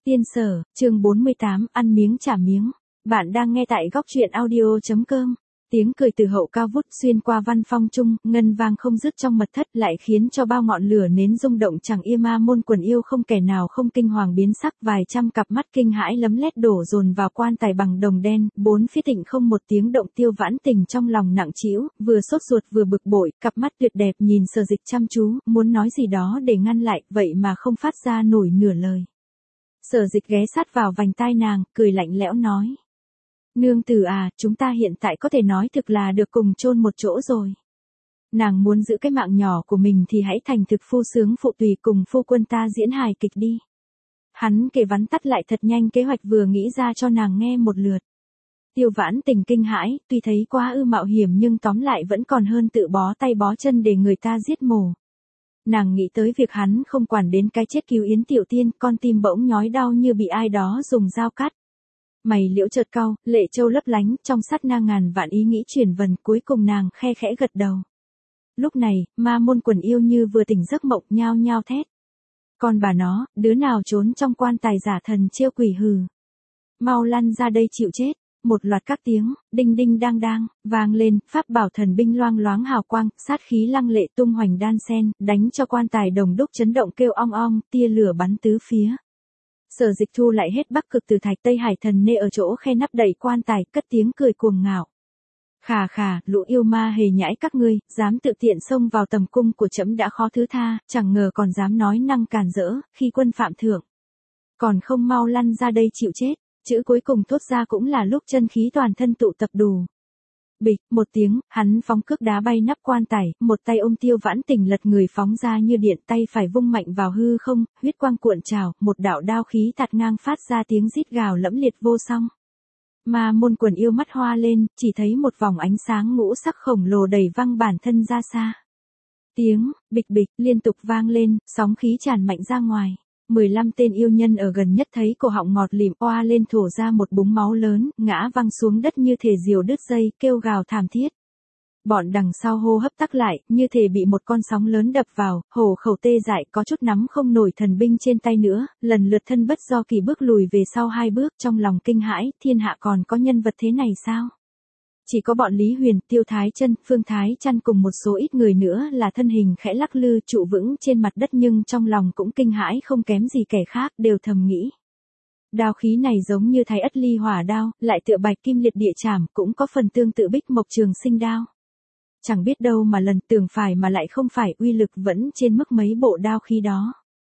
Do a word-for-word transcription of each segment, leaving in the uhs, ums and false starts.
Tiên Sở, chương bốn mươi tám, ăn miếng trả miếng. Bạn đang nghe tại góc truyện audio.com. Tiếng cười từ hậu cao vút xuyên qua văn phong trung, ngân vang không dứt trong mật thất lại khiến cho bao ngọn lửa nến rung động chẳng ia. Ma môn quần yêu không kẻ nào không kinh hoàng biến sắc, vài trăm cặp mắt kinh hãi lấm lét đổ dồn vào quan tài bằng đồng đen, bốn phía tịnh không một tiếng động. Tiêu Vãn Tình trong lòng nặng trĩu, vừa sốt ruột vừa bực bội, cặp mắt tuyệt đẹp nhìn Sở Dịch chăm chú, muốn nói gì đó để ngăn lại, vậy mà không phát ra nổi nửa lời. Sở Dịch ghé sát vào vành tai nàng, cười lạnh lẽo nói. Nương tử à, chúng ta hiện tại có thể nói thực là được cùng chôn một chỗ rồi. Nàng muốn giữ cái mạng nhỏ của mình thì hãy thành thực phu sướng phụ tùy cùng phu quân ta diễn hài kịch đi. Hắn kể vắn tắt lại thật nhanh kế hoạch vừa nghĩ ra cho nàng nghe một lượt. Tiêu Vãn Tình kinh hãi, tuy thấy quá ư mạo hiểm nhưng tóm lại vẫn còn hơn tự bó tay bó chân để người ta giết mổ. Nàng nghĩ tới việc hắn không quản đến cái chết cứu Yến Tiểu Tiên, con tim bỗng nhói đau như bị ai đó dùng dao cắt. Mày liễu chợt cau, lệ châu lấp lánh, trong sát na ngàn vạn ý nghĩ chuyển vần, cuối cùng nàng khe khẽ gật đầu. Lúc này, ma môn quần yêu như vừa tỉnh giấc mộng nhao nhao thét. Còn bà nó, đứa nào trốn trong quan tài giả thần trêu quỷ hừ. Mau lăn ra đây chịu chết. Một loạt các tiếng, đinh đinh đang đang, vang lên, pháp bảo thần binh loang loáng hào quang, sát khí lăng lệ tung hoành đan sen, đánh cho quan tài đồng đúc chấn động kêu ong ong, tia lửa bắn tứ phía. Sở Dịch thu lại hết Bắc Cực từ Thạch Tây Hải thần nê ở chỗ khe nắp đậy quan tài, cất tiếng cười cuồng ngạo. Khà khà, lũ yêu ma hề nhãi các ngươi, dám tự tiện xông vào tầm cung của trẫm đã khó thứ tha, chẳng ngờ còn dám nói năng càn rỡ, khi quân phạm thượng. Còn không mau lăn ra đây chịu chết. Chữ cuối cùng thốt ra cũng là lúc chân khí toàn thân tụ tập đủ. Bịch, một tiếng, hắn phóng cước đá bay nắp quan tài, một tay ôm Tiêu Vãn Tình lật người phóng ra như điện, tay phải vung mạnh vào hư không, huyết quang cuộn trào, một đạo đao khí tạt ngang phát ra tiếng rít gào lẫm liệt vô song. Ma môn quần yêu mắt hoa lên, chỉ thấy một vòng ánh sáng ngũ sắc khổng lồ đẩy văng bản thân ra xa. Tiếng, bịch bịch, liên tục vang lên, sóng khí tràn mạnh ra ngoài. mười lăm tên yêu nhân ở gần nhất thấy cổ họng ngọt lịm oa lên thổ ra một búng máu lớn, ngã văng xuống đất như thể diều đứt dây, kêu gào thảm thiết. Bọn đằng sau hô hấp tắc lại, như thể bị một con sóng lớn đập vào, hổ khẩu tê dại có chút nắm không nổi thần binh trên tay nữa, lần lượt thân bất do kỳ bước lùi về sau hai bước, trong lòng kinh hãi, thiên hạ còn có nhân vật thế này sao? Chỉ có bọn Lý Huyền, Tiêu Thái Chân, Phương Thái Chân cùng một số ít người nữa là thân hình khẽ lắc lư trụ vững trên mặt đất nhưng trong lòng cũng kinh hãi không kém gì kẻ khác, đều thầm nghĩ. Đao khí này giống như Thái Ất Ly Hỏa đao, lại tựa Bạch Kim Liệt Địa Trảm, cũng có phần tương tự Bích Mộc Trường Sinh đao. Chẳng biết đâu mà lần tưởng phải mà lại không phải, uy lực vẫn trên mức mấy bộ đao khí đó.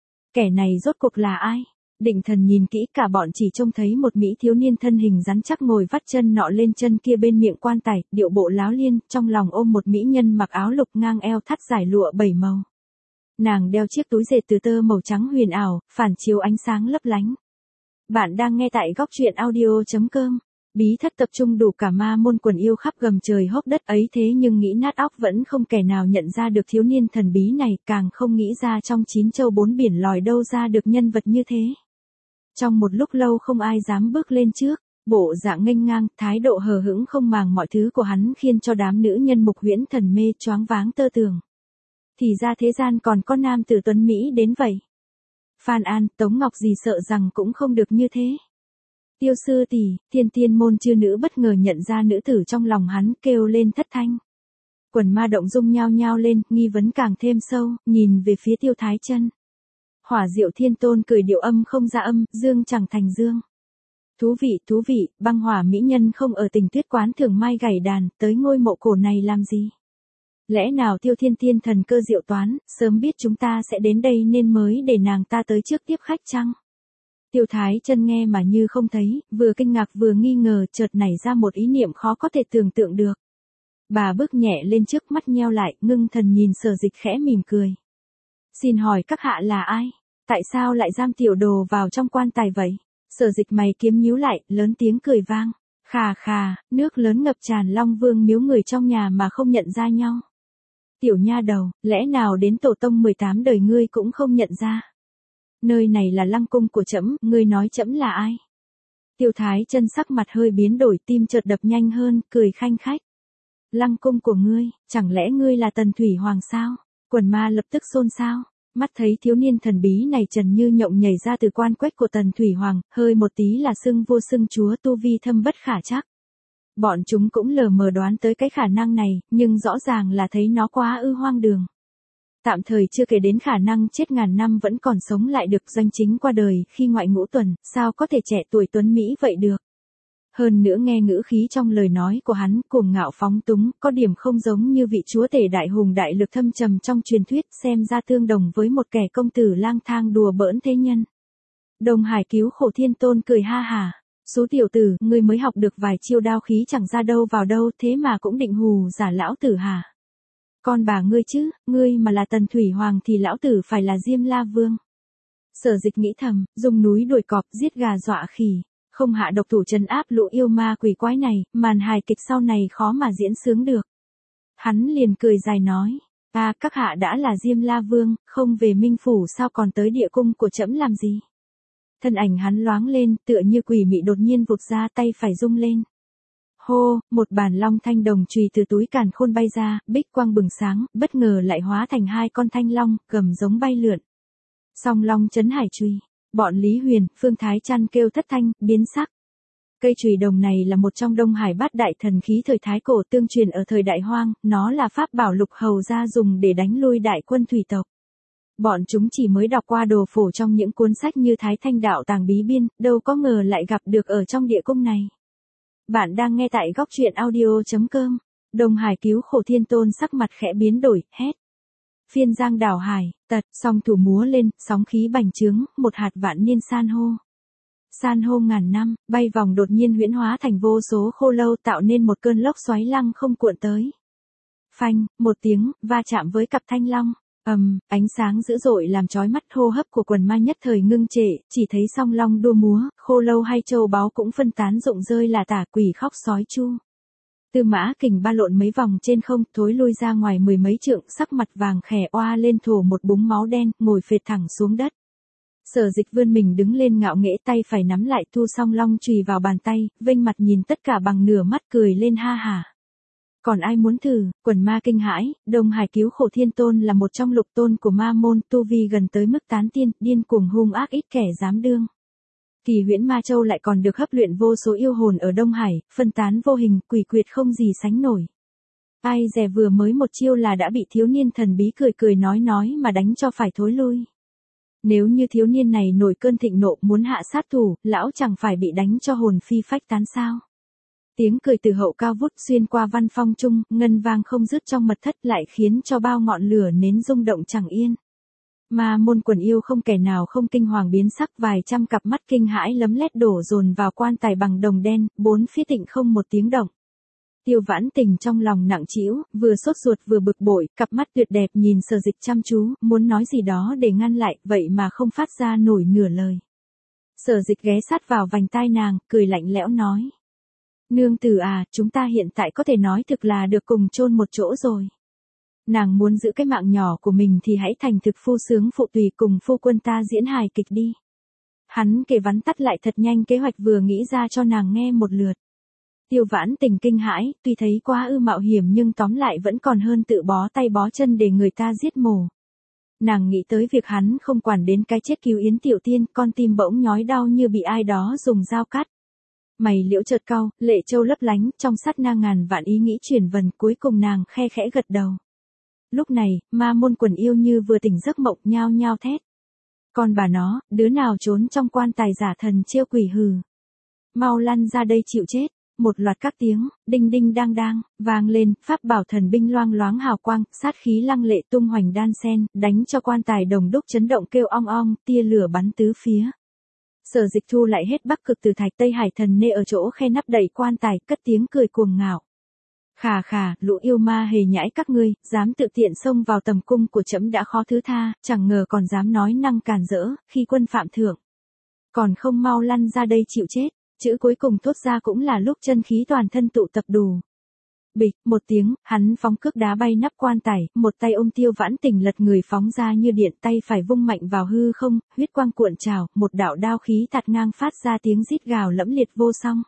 Kẻ này rốt cuộc là ai? Định Thần nhìn kỹ cả bọn chỉ trông thấy một mỹ thiếu niên thân hình rắn chắc ngồi vắt chân nọ lên chân kia bên miệng quan tài, điệu bộ láo liên, trong lòng ôm một mỹ nhân mặc áo lục ngang eo thắt giải lụa bảy màu. Nàng đeo chiếc túi dệt từ tơ màu trắng huyền ảo, phản chiếu ánh sáng lấp lánh. Bạn đang nghe tại góc truyện audio.com. Bí thất tập trung đủ cả ma môn quần yêu khắp gầm trời hốc đất ấy thế nhưng nghĩ nát óc vẫn không kẻ nào nhận ra được thiếu niên thần bí này, càng không nghĩ ra trong chín châu bốn biển lòi đâu ra được nhân vật như thế. Trong một lúc lâu không ai dám bước lên trước, bộ dạng nghênh ngang, thái độ hờ hững không màng mọi thứ của hắn khiến cho đám nữ nhân Mục Huyễn Thần mê choáng váng tơ tường. Thì ra thế gian còn có nam tử tuấn Mỹ đến vậy. Phan An, Tống Ngọc gì sợ rằng cũng không được như thế. Tiêu sư tỷ, Thiên Tiên môn chư nữ bất ngờ nhận ra nữ tử trong lòng hắn, kêu lên thất thanh. Quần ma động dung nhao nhao lên, nghi vấn càng thêm sâu, nhìn về phía Tiêu Thái Chân. Hỏa Diệu Thiên Tôn cười điệu âm không ra âm, dương chẳng thành dương. Thú vị, thú vị, băng hỏa mỹ nhân không ở Tình Tuyết quán thường mai gảy đàn, tới ngôi mộ cổ này làm gì? Lẽ nào Tiêu Thiên Tiên thần cơ diệu toán, sớm biết chúng ta sẽ đến đây nên mới để nàng ta tới trước tiếp khách chăng? Tiêu Thái Chân nghe mà như không thấy, vừa kinh ngạc vừa nghi ngờ, chợt nảy ra một ý niệm khó có thể tưởng tượng được. Bà bước nhẹ lên trước, mắt nheo lại, ngưng thần nhìn Sở Dịch khẽ mỉm cười. Xin hỏi các hạ là ai? Tại sao lại giam tiểu đồ vào trong quan tài vậy? Sở Dịch mày kiếm nhíu lại, lớn tiếng cười vang. Khà khà, nước lớn ngập tràn Long Vương miếu người trong nhà mà không nhận ra nhau. Tiểu nha đầu, lẽ nào đến tổ tông mười tám đời ngươi cũng không nhận ra? Nơi này là lăng cung của trẫm, ngươi nói trẫm là ai? Tiêu Thái Chân sắc mặt hơi biến đổi, tim chợt đập nhanh hơn, cười khanh khách. Lăng cung của ngươi, chẳng lẽ ngươi là Tần Thủy Hoàng sao? Quần ma lập tức xôn xao. Mắt thấy thiếu niên thần bí này trần như nhộng nhảy ra từ quan quách của Tần Thủy Hoàng, hơi một tí là xưng vua xưng chúa, tu vi thâm bất khả trắc. Bọn chúng cũng lờ mờ đoán tới cái khả năng này, nhưng rõ ràng là thấy nó quá ư hoang đường. Tạm thời chưa kể đến khả năng chết ngàn năm vẫn còn sống lại được, doanh chính qua đời khi ngoại ngũ tuần, sao có thể trẻ tuổi tuấn Mỹ vậy được. Hơn nữa nghe ngữ khí trong lời nói của hắn cuồng ngạo phóng túng, có điểm không giống như vị chúa tể đại hùng đại lực thâm trầm trong truyền thuyết, xem ra tương đồng với một kẻ công tử lang thang đùa bỡn thế nhân. Đông Hải Cứu Khổ Thiên Tôn cười ha hả, số tiểu tử, ngươi mới học được vài chiêu đao khí chẳng ra đâu vào đâu, thế mà cũng định hù giả lão tử hả? Con bà ngươi chứ, ngươi mà là Tần Thủy Hoàng thì lão tử phải là Diêm La Vương. Sở Dịch nghĩ thầm, dùng núi đuổi cọp, giết gà dọa khỉ, không hạ độc thủ trấn áp lũ yêu ma quỷ quái này, màn hài kịch sau này khó mà diễn sướng được. Hắn liền cười dài nói, ta các hạ đã là Diêm La Vương, không về Minh Phủ sao còn tới địa cung của trẫm làm gì? Thân ảnh hắn loáng lên, tựa như quỷ mị đột nhiên vụt ra, tay phải rung lên. Hô, một bản long thanh đồng chùy từ túi càn khôn bay ra, bích quang bừng sáng, bất ngờ lại hóa thành hai con thanh long, gầm giống bay lượn. Song long chấn hải chùy, bọn Lý Huyền, Phương Thái Trăn kêu thất thanh, biến sắc. Cây chùy đồng này là một trong Đông Hải bát đại thần khí thời Thái Cổ tương truyền ở thời Đại Hoang, nó là pháp bảo lục hầu gia dùng để đánh lui đại quân thủy tộc. Bọn chúng chỉ mới đọc qua đồ phổ trong những cuốn sách như Thái Thanh Đạo Tàng Bí Biên, đâu có ngờ lại gặp được ở trong địa cung này. Bạn đang nghe tại góc truyện audio chấm com. Đông Hải Cứu Khổ Thiên Tôn sắc mặt khẽ biến đổi, hét. Phiên giang đảo hải, tật, song thủ múa lên, sóng khí bành trướng, một hạt vạn niên san hô. San hô ngàn năm, bay vòng đột nhiên huyễn hóa thành vô số khô lâu tạo nên một cơn lốc xoáy lăng không cuộn tới. Phanh, một tiếng, va chạm với cặp thanh long. ầm, um, ánh sáng dữ dội làm chói mắt, hô hấp của quần ma nhất thời ngưng trệ, chỉ thấy song long đua múa, khô lâu hay châu báu cũng phân tán rụng rơi là tả, quỷ khóc sói chu. Tư Mã Kình ba lộn mấy vòng trên không, thối lui ra ngoài mười mấy trượng, sắc mặt vàng khè oa lên thổ một búng máu đen, ngồi phệt thẳng xuống đất. Sở Dịch vươn mình đứng lên ngạo nghễ, tay phải nắm lại thu song long chùy vào bàn tay, vênh mặt nhìn tất cả bằng nửa mắt cười lên ha hả. Còn ai muốn thử? Quần ma kinh hãi, Đông Hải Cứu Khổ Thiên Tôn là một trong lục tôn của ma môn, tu vi gần tới mức tán tiên, điên cuồng hung ác ít kẻ dám đương. Kỳ Huyễn Ma Châu lại còn được hấp luyện vô số yêu hồn ở Đông Hải, phân tán vô hình, quỷ quyệt không gì sánh nổi. Ai dè vừa mới một chiêu là đã bị thiếu niên thần bí cười cười nói nói mà đánh cho phải thối lui. Nếu như thiếu niên này nổi cơn thịnh nộ muốn hạ sát thủ, lão chẳng phải bị đánh cho hồn phi phách tán sao? Tiếng cười từ hậu cao vút xuyên qua văn phong trung, ngân vang không dứt trong mật thất, lại khiến cho bao ngọn lửa nến rung động chẳng yên. Ma môn quần yêu không kẻ nào không kinh hoàng biến sắc, vài trăm cặp mắt kinh hãi lấm lét đổ dồn vào quan tài bằng đồng đen, bốn phía tịnh không một tiếng động. Tiêu Vãn Tình trong lòng nặng trĩu, vừa sốt ruột vừa bực bội, cặp mắt tuyệt đẹp nhìn Sở Dịch chăm chú, muốn nói gì đó để ngăn lại, vậy mà không phát ra nổi nửa lời. Sở Dịch ghé sát vào vành tai nàng, cười lạnh lẽo nói. Nương tử à, chúng ta hiện tại có thể nói thực là được cùng chôn một chỗ rồi. Nàng muốn giữ cái mạng nhỏ của mình thì hãy thành thực phu sướng phụ tùy cùng phu quân ta diễn hài kịch đi. Hắn kể vắn tắt lại thật nhanh kế hoạch vừa nghĩ ra cho nàng nghe một lượt. Tiêu Vãn Tình kinh hãi, tuy thấy quá ư mạo hiểm nhưng tóm lại vẫn còn hơn tự bó tay bó chân để người ta giết mổ. Nàng nghĩ tới việc hắn không quản đến cái chết cứu Yến Tiểu Tiên, con tim bỗng nhói đau như bị ai đó dùng dao cắt. Mày liễu chợt cau, lệ châu lấp lánh, trong sát na ngàn vạn ý nghĩ chuyển vần, cuối cùng nàng khe khẽ gật đầu. Lúc này, ma môn quần yêu như vừa tỉnh giấc mộng nhao nhao thét. Con bà nó, đứa nào trốn trong quan tài giả thần chiêu quỷ hừ. Mau lăn ra đây chịu chết. Một loạt các tiếng, đinh đinh đang đang, vang lên, pháp bảo thần binh loang loáng hào quang, sát khí lăng lệ tung hoành đan sen, đánh cho quan tài đồng đúc chấn động kêu ong ong, tia lửa bắn tứ phía. Sở Dịch thu lại hết Bắc Cực từ Thạch Tây Hải thần nê ở chỗ khe nắp đậy quan tài, cất tiếng cười cuồng ngạo. Khà khà, lũ yêu ma hề nhãi các ngươi, dám tự tiện xông vào tầm cung của trẫm đã khó thứ tha, chẳng ngờ còn dám nói năng càn rỡ, khi quân phạm thượng. Còn không mau lăn ra đây chịu chết. Chữ cuối cùng thốt ra cũng là lúc chân khí toàn thân tụ tập đủ. Bịch, một tiếng, hắn phóng cước đá bay nắp quan tài, một tay ôm Tiêu Vãn Tình lật người phóng ra như điện, tay phải vung mạnh vào hư không, huyết quang cuộn trào, một đạo đao khí tạt ngang phát ra tiếng rít gào lẫm liệt vô song.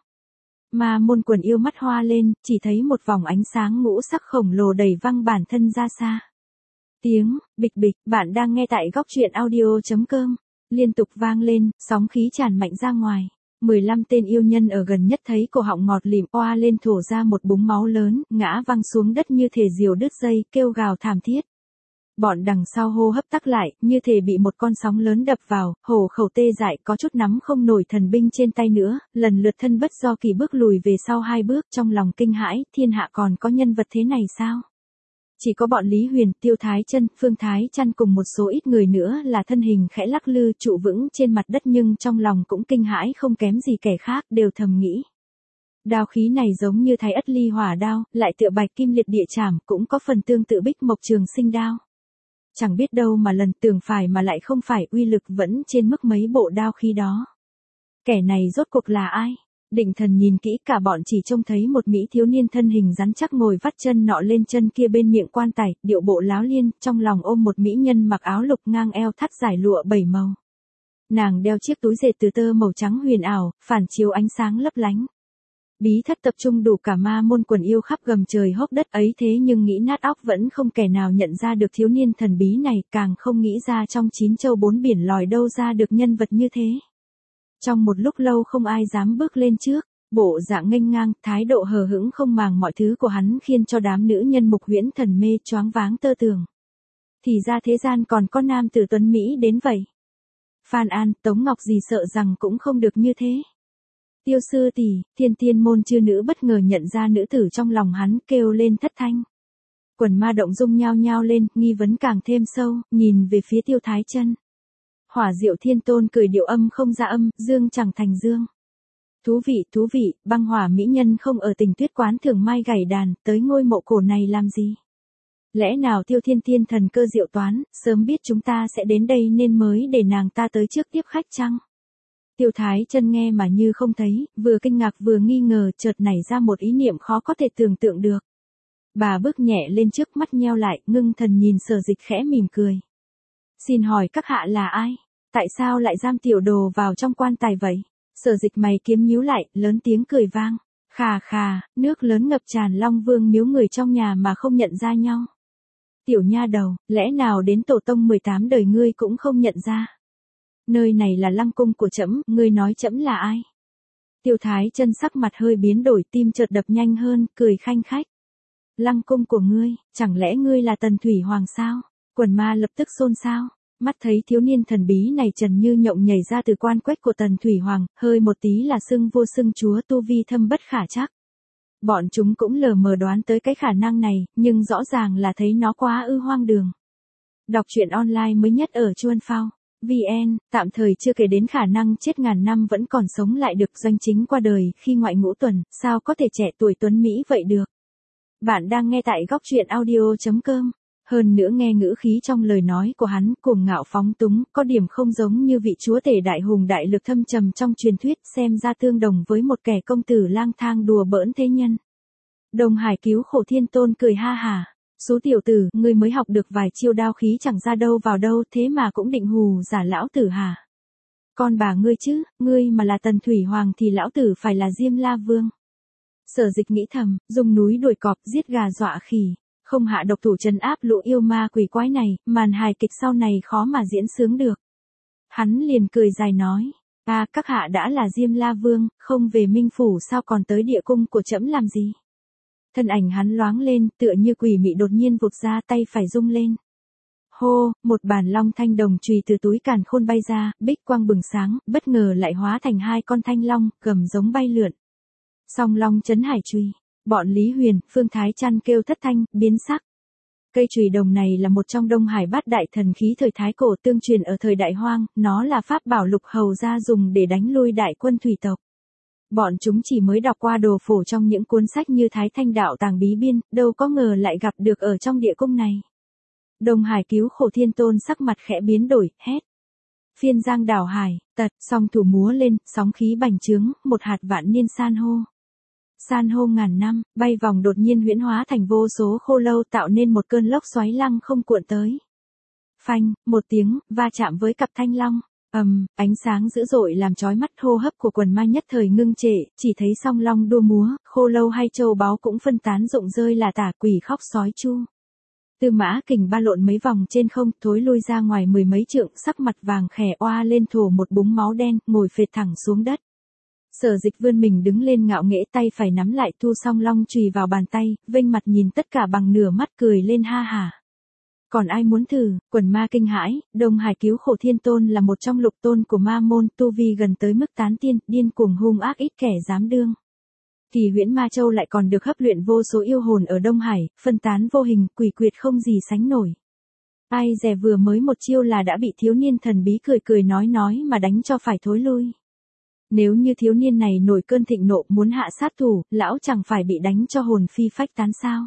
Ma môn quần yêu mắt hoa lên, chỉ thấy một vòng ánh sáng ngũ sắc khổng lồ đẩy văng bản thân ra xa. Tiếng bịch bịch, bạn đang nghe tại góc truyện audio.com, liên tục vang lên, sóng khí tràn mạnh ra ngoài. mười lăm tên yêu nhân ở gần nhất thấy cổ họng ngọt lịm oa lên thổ ra một búng máu lớn, ngã văng xuống đất như thể diều đứt dây, kêu gào thảm thiết. Bọn đằng sau hô hấp tắc lại, như thể bị một con sóng lớn đập vào, hổ khẩu tê dại, có chút nắm không nổi thần binh trên tay nữa, lần lượt thân bất do kỳ bước lùi về sau hai bước, trong lòng kinh hãi, thiên hạ còn có nhân vật thế này sao? Chỉ có bọn Lý Huyền, Tiêu Thái Chân, Phương Thái Chân cùng một số ít người nữa là thân hình khẽ lắc lư trụ vững trên mặt đất, nhưng trong lòng cũng kinh hãi không kém gì kẻ khác, đều thầm nghĩ. Đao khí này giống như Thái Ất Ly Hỏa đao, lại tựa Bạch Kim Liệt Địa Trảm, cũng có phần tương tự Bích Mộc Trường Sinh đao. Chẳng biết đâu mà lần tưởng phải mà lại không phải, uy lực vẫn trên mức mấy bộ đao khí đó. Kẻ này rốt cuộc là ai? Định Thần nhìn kỹ, cả bọn chỉ trông thấy một mỹ thiếu niên thân hình rắn chắc ngồi vắt chân nọ lên chân kia bên miệng quan tài, điệu bộ láo liên, trong lòng ôm một mỹ nhân mặc áo lục ngang eo thắt giải lụa bảy màu. Nàng đeo chiếc túi dệt từ tơ màu trắng huyền ảo, phản chiếu ánh sáng lấp lánh. Bí thất tập trung đủ cả ma môn quần yêu khắp gầm trời hốc đất ấy, thế nhưng nghĩ nát óc vẫn không kẻ nào nhận ra được thiếu niên thần bí này, càng không nghĩ ra trong chín châu bốn biển lòi đâu ra được nhân vật như thế. Trong một lúc lâu không ai dám bước lên trước, bộ dạng nghênh ngang, thái độ hờ hững không màng mọi thứ của hắn khiến cho đám nữ nhân Mục Huyễn Thần mê choáng váng tơ tường. Thì ra thế gian còn có nam tử tuấn Mỹ đến vậy. Phan An, Tống Ngọc gì sợ rằng cũng không được như thế. Tiêu sư tỷ, Thiên Tiên môn chư nữ bất ngờ nhận ra nữ tử trong lòng hắn, kêu lên thất thanh. Quần ma động dung nhao nhao lên, nghi vấn càng thêm sâu, nhìn về phía Tiêu Thái Chân. Hỏa Diệu Thiên Tôn cười điệu âm không ra âm, dương chẳng thành dương. Thú vị, thú vị, băng hỏa mỹ nhân không ở Tình Tuyết quán thường mai gảy đàn, tới ngôi mộ cổ này làm gì? Lẽ nào Tiêu Thiên Tiên thần cơ diệu toán, sớm biết chúng ta sẽ đến đây nên mới để nàng ta tới trước tiếp khách chăng? Tiêu Thái Chân nghe mà như không thấy, vừa kinh ngạc vừa nghi ngờ, chợt nảy ra một ý niệm khó có thể tưởng tượng được. Bà bước nhẹ lên trước, mắt nheo lại, ngưng thần nhìn Sở Dịch khẽ mỉm cười. Xin hỏi các hạ là ai? Tại sao lại giam tiểu đồ vào trong quan tài vậy? Sở Dịch mày kiếm nhíu lại, lớn tiếng cười vang. Khà khà, nước lớn ngập tràn Long Vương miếu, người trong nhà mà không nhận ra nhau. Tiểu nha đầu, lẽ nào đến tổ tông mười tám đời ngươi cũng không nhận ra? Nơi này là lăng cung của trẫm, ngươi nói trẫm là ai? Tiêu Thái Chân sắc mặt hơi biến đổi, tim chợt đập nhanh hơn, cười khanh khách. Lăng cung của ngươi, chẳng lẽ ngươi là Tần Thủy Hoàng sao? Quần ma lập tức xôn xao, mắt thấy thiếu niên thần bí này trần như nhộng nhảy ra từ quan quách của Tần Thủy Hoàng, hơi một tí là xưng vô xưng chúa, tu vi thâm bất khả trắc. Bọn chúng cũng lờ mờ đoán tới cái khả năng này, nhưng rõ ràng là thấy nó quá ư hoang đường. Đọc truyện online mới nhất ở Chuan Phao vê en, tạm thời chưa kể đến khả năng chết ngàn năm vẫn còn sống lại được. Doanh Chính qua đời khi ngoại ngũ tuần, sao có thể trẻ tuổi tuấn Mỹ vậy được? Bạn đang nghe tại góc truyện audio.com. Hơn nữa nghe ngữ khí trong lời nói của hắn, cuồng ngạo phóng túng, có điểm không giống như vị chúa tể đại hùng đại lực thâm trầm trong truyền thuyết, xem ra tương đồng với một kẻ công tử lang thang đùa bỡn thế nhân. Đông Hải Cứu Khổ Thiên Tôn cười ha hả. Số tiểu tử, ngươi mới học được vài chiêu đao khí chẳng ra đâu vào đâu, thế mà cũng định hù giả lão tử hả? Con bà ngươi chứ, ngươi mà là Tần Thủy Hoàng thì lão tử phải là Diêm La Vương. Sở Dịch nghĩ thầm, dùng núi đuổi cọp, giết gà dọa khỉ, không hạ độc thủ trấn áp lũ yêu ma quỷ quái này, màn hài kịch sau này khó mà diễn sướng được. Hắn liền cười dài nói, à, các hạ đã là Diêm La Vương, không về Minh Phủ sao còn tới địa cung của trẫm làm gì? Thân ảnh hắn loáng lên, tựa như quỷ mị đột nhiên vụt ra, tay phải rung lên. Hô, một bản long thanh đồng chùy từ túi càn khôn bay ra, bích quang bừng sáng, bất ngờ lại hóa thành hai con thanh long, gầm giống bay lượn. Song long chấn hải chùy, bọn Lý Huyền, Phương Thái Chân kêu thất thanh, biến sắc. Cây chùy đồng này là một trong Đông Hải bát đại thần khí thời Thái Cổ, tương truyền ở thời Đại Hoang, nó là pháp bảo Lục Hầu gia dùng để đánh lui đại quân thủy tộc. Bọn chúng chỉ mới đọc qua đồ phổ trong những cuốn sách như Thái Thanh Đạo Tàng Bí Biên, đâu có ngờ lại gặp được ở trong địa cung này. Đông Hải Cứu Khổ Thiên Tôn sắc mặt khẽ biến đổi, hét. Phiên giang đảo hải, tật, song thủ múa lên, sóng khí bành trướng, một hạt vạn niên san hô. San hô ngàn năm, bay vòng đột nhiên huyễn hóa thành vô số khô lâu, tạo nên một cơn lốc xoáy lăng không cuộn tới. Phanh, một tiếng, va chạm với cặp thanh long. ầm, um, ánh sáng dữ dội làm chói mắt, hô hấp của quần ma nhất thời ngưng trệ, chỉ thấy song long đua múa, khô lâu hay châu báu cũng phân tán rụng rơi là tả, quỷ khóc sói chu. Tư Mã Kình ba lộn mấy vòng trên không, thối lui ra ngoài mười mấy trượng, sắc mặt vàng khè oa lên thổ một búng máu đen, ngồi phệt thẳng xuống đất. Sở Dịch vươn mình đứng lên ngạo nghễ, tay phải nắm lại Thu Song Long chùy vào bàn tay, vênh mặt nhìn tất cả bằng nửa mắt cười lên ha hả. Còn ai muốn thử? Quần ma kinh hãi, Đông Hải Cứu Khổ Thiên Tôn là một trong lục tôn của ma môn, tu vi gần tới mức tán tiên, điên cuồng hung ác ít kẻ dám đương. Kỳ Huyễn Ma Châu lại còn được hấp luyện vô số yêu hồn ở Đông Hải, phân tán vô hình, quỷ quyệt không gì sánh nổi. Ai dè vừa mới một chiêu là đã bị thiếu niên thần bí cười cười nói nói mà đánh cho phải thối lui. Nếu như thiếu niên này nổi cơn thịnh nộ muốn hạ sát thủ, lão chẳng phải bị đánh cho hồn phi phách tán sao?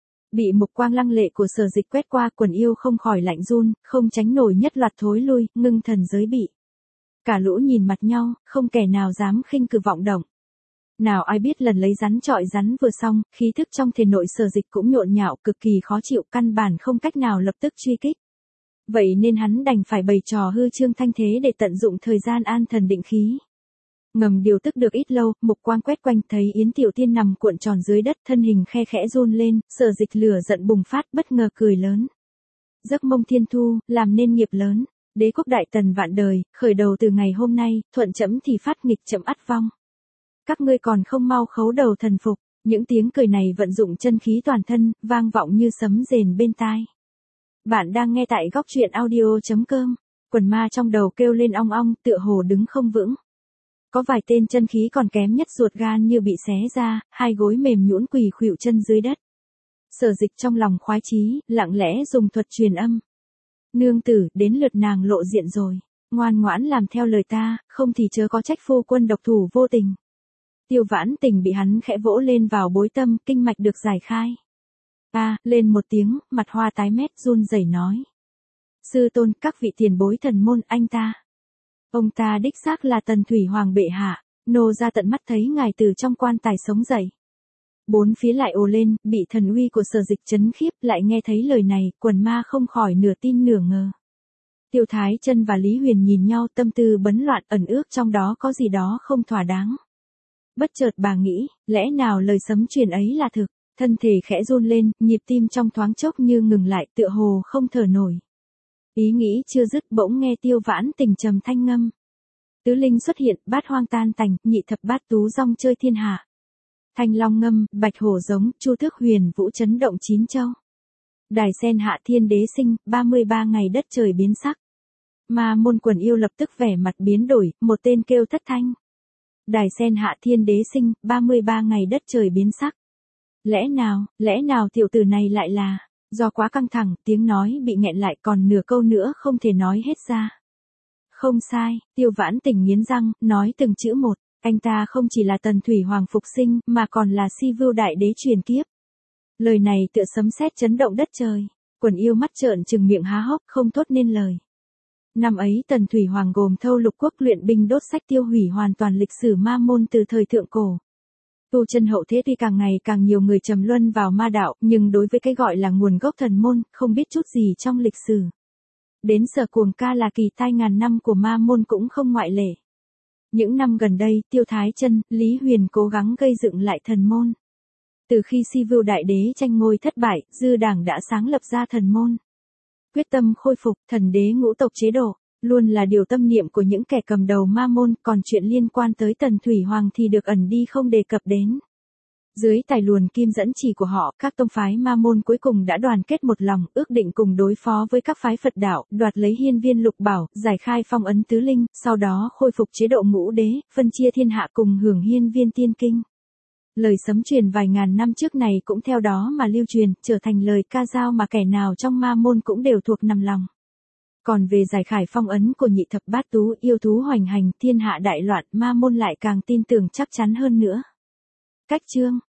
Bị mục quang lăng lệ của Sở Dịch quét qua, quần yêu không khỏi lạnh run, không tránh nổi nhất loạt thối lui, ngưng thần giới bị. Cả lũ nhìn mặt nhau, không kẻ nào dám khinh cử vọng động. Nào ai biết lần lấy rắn trọi rắn vừa xong, khí thức trong thể nội Sở Dịch cũng nhộn nhạo, cực kỳ khó chịu, căn bản không cách nào lập tức truy kích. Vậy nên hắn đành phải bày trò hư trương thanh thế để tận dụng thời gian an thần định khí. Ngầm điều tức được ít lâu, mục quang quét quanh thấy Yến Tiểu Tiên nằm cuộn tròn dưới đất, thân hình khe khẽ run lên, Sở Dịch lửa giận bùng phát, bất ngờ cười lớn. Giấc mông thiên thu, làm nên nghiệp lớn, đế quốc đại tần vạn đời, khởi đầu từ ngày hôm nay, thuận chẫm thì phát, nghịch chẫm ắt vong. Các ngươi còn không mau khấu đầu thần phục. Những tiếng cười này vận dụng chân khí toàn thân, vang vọng như sấm rền bên tai. Bạn đang nghe tại góc truyện audio chấm com. Quần ma trong đầu kêu lên ong ong, tựa hồ đứng không vững. Có vài tên chân khí còn kém nhất ruột gan như bị xé ra, hai gối mềm nhũn quỳ khuỵu chân dưới đất. Sở Dịch trong lòng khoái chí, lặng lẽ dùng thuật truyền âm. Nương tử, đến lượt nàng lộ diện rồi. Ngoan ngoãn làm theo lời ta, không thì chớ có trách phu quân độc thủ vô tình. Tiêu Vãn Tình bị hắn khẽ vỗ lên vào bối tâm, kinh mạch được giải khai. A, lên một tiếng, mặt hoa tái mét run rẩy nói. Sư tôn, các vị tiền bối thần môn, anh ta. Ông ta đích xác là Tần Thủy Hoàng bệ hạ, nô ra tận mắt thấy ngài từ trong quan tài sống dậy. Bốn phía lại ồ lên, bị thần uy của Sở Dịch chấn khiếp, lại nghe thấy lời này, quần ma không khỏi nửa tin nửa ngờ. Tiêu Thái Chân và Lý Huyền nhìn nhau, tâm tư bấn loạn, ẩn ước trong đó có gì đó không thỏa đáng. Bất chợt bà nghĩ, lẽ nào lời sấm truyền ấy là thực, thân thể khẽ run lên, nhịp tim trong thoáng chốc như ngừng lại, tựa hồ không thở nổi. Ý nghĩ chưa dứt, bỗng nghe Tiêu Vãn Tình trầm thanh ngâm. Tứ linh xuất hiện, bát hoang tan tành, nhị thập bát tú rong chơi thiên hạ. Thanh long ngâm, bạch hổ giống, chu tước huyền vũ chấn động chín châu. Đài sen hạ thiên đế sinh, ba mươi ba ngày đất trời biến sắc. Ma môn quần yêu lập tức vẻ mặt biến đổi, một tên kêu thất thanh. Đài sen hạ thiên đế sinh, ba mươi ba ngày đất trời biến sắc. Lẽ nào, lẽ nào tiểu tử này lại là, do quá căng thẳng, tiếng nói bị nghẹn lại, còn nửa câu nữa không thể nói hết ra. Không sai, Tiêu Vãn Tình nghiến răng, nói từng chữ một, anh ta không chỉ là Tần Thủy Hoàng phục sinh, mà còn là Si Vưu Đại Đế truyền kiếp. Lời này tựa sấm sét chấn động đất trời, quần yêu mắt trợn trừng miệng há hốc, không thốt nên lời. Năm ấy Tần Thủy Hoàng gồm thâu lục quốc luyện binh đốt sách tiêu hủy hoàn toàn lịch sử ma môn từ thời thượng cổ. Tu chân hậu thế tuy càng ngày càng nhiều người trầm luân vào ma đạo, nhưng đối với cái gọi là nguồn gốc thần môn, không biết chút gì trong lịch sử. Đến Sở Cuồng Ca là kỳ tai ngàn năm của ma môn cũng không ngoại lệ. Những năm gần đây, Tiêu Thái Chân, Lý Huyền cố gắng gây dựng lại thần môn. Từ khi Si Vưu Đại Đế tranh ngôi thất bại, Dư Đảng đã sáng lập ra thần môn. Quyết tâm khôi phục thần đế ngũ tộc chế độ, luôn là điều tâm niệm của những kẻ cầm đầu ma môn, còn chuyện liên quan tới Tần Thủy Hoàng thì được ẩn đi không đề cập đến. Dưới tài luồn kim dẫn chỉ của họ, các tông phái ma môn cuối cùng đã đoàn kết một lòng, ước định cùng đối phó với các phái Phật đạo, đoạt lấy hiên viên lục bảo, giải khai phong ấn tứ linh, sau đó khôi phục chế độ ngũ đế, phân chia thiên hạ cùng hưởng hiên viên tiên kinh. Lời sấm truyền vài ngàn năm trước này cũng theo đó mà lưu truyền, trở thành lời ca dao mà kẻ nào trong ma môn cũng đều thuộc nằm lòng. Còn về giải khải phong ấn của nhị thập bát tú, yêu thú hoành hành, thiên hạ đại loạn, ma môn lại càng tin tưởng chắc chắn hơn nữa. Cách chương